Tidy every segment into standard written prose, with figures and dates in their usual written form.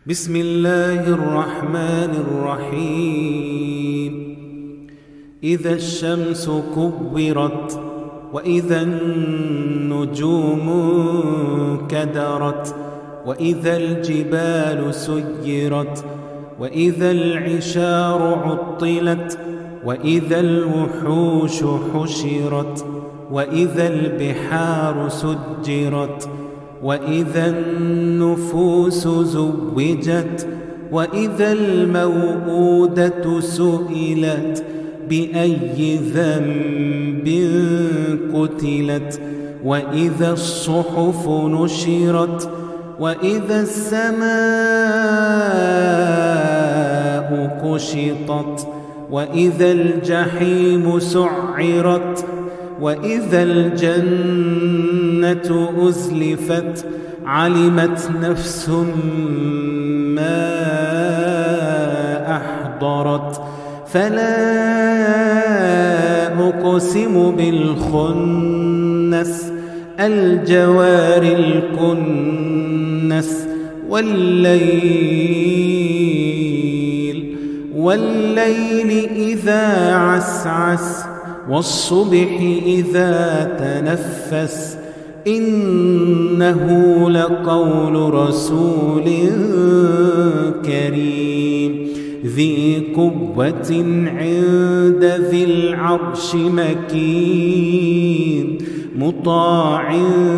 بسم الله الرحمن الرحيم. إذا الشمس كورت وإذا النجوم كدرت وإذا الجبال سيرت وإذا العشار عطلت وإذا الوحوش حشرت وإذا البحار سجرت وإذا النفوس زوجت وإذا الموءودة سئلت بأي ذنب قتلت وإذا الصحف نشرت وإذا السماء كشطت وإذا الجحيم سعرت وإذا الجنة أزلفت علمت نفس ما أحضرت فلا أقسم بالخنس الجوار الكنس والليل إذا عسعس والصبح إذا تنفس إنه لقول رسول كريم ذي قوة عند ذي العرش مكين مطاع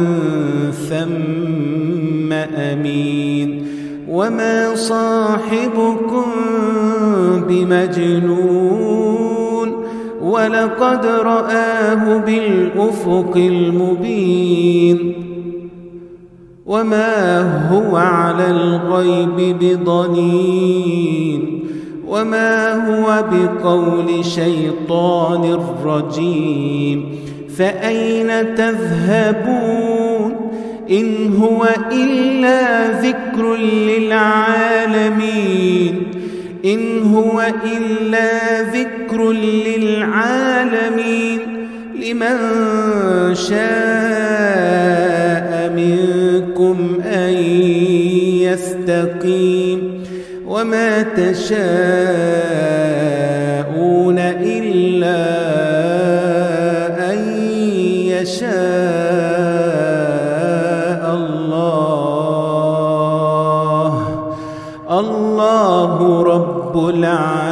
ثم أمين وما صاحبكم بمجنون ولقد رآه بالأفق المبين وما هو على الغيب بضنين وما هو بقول شيطان رجيم فأين تذهبون إن هو إلا ذكر للعالمين إن هو إلا ذكر للعالمين لمن شاء منكم أن يستقيم وما تشاءون إلا أن يشاء الله رب العالمين.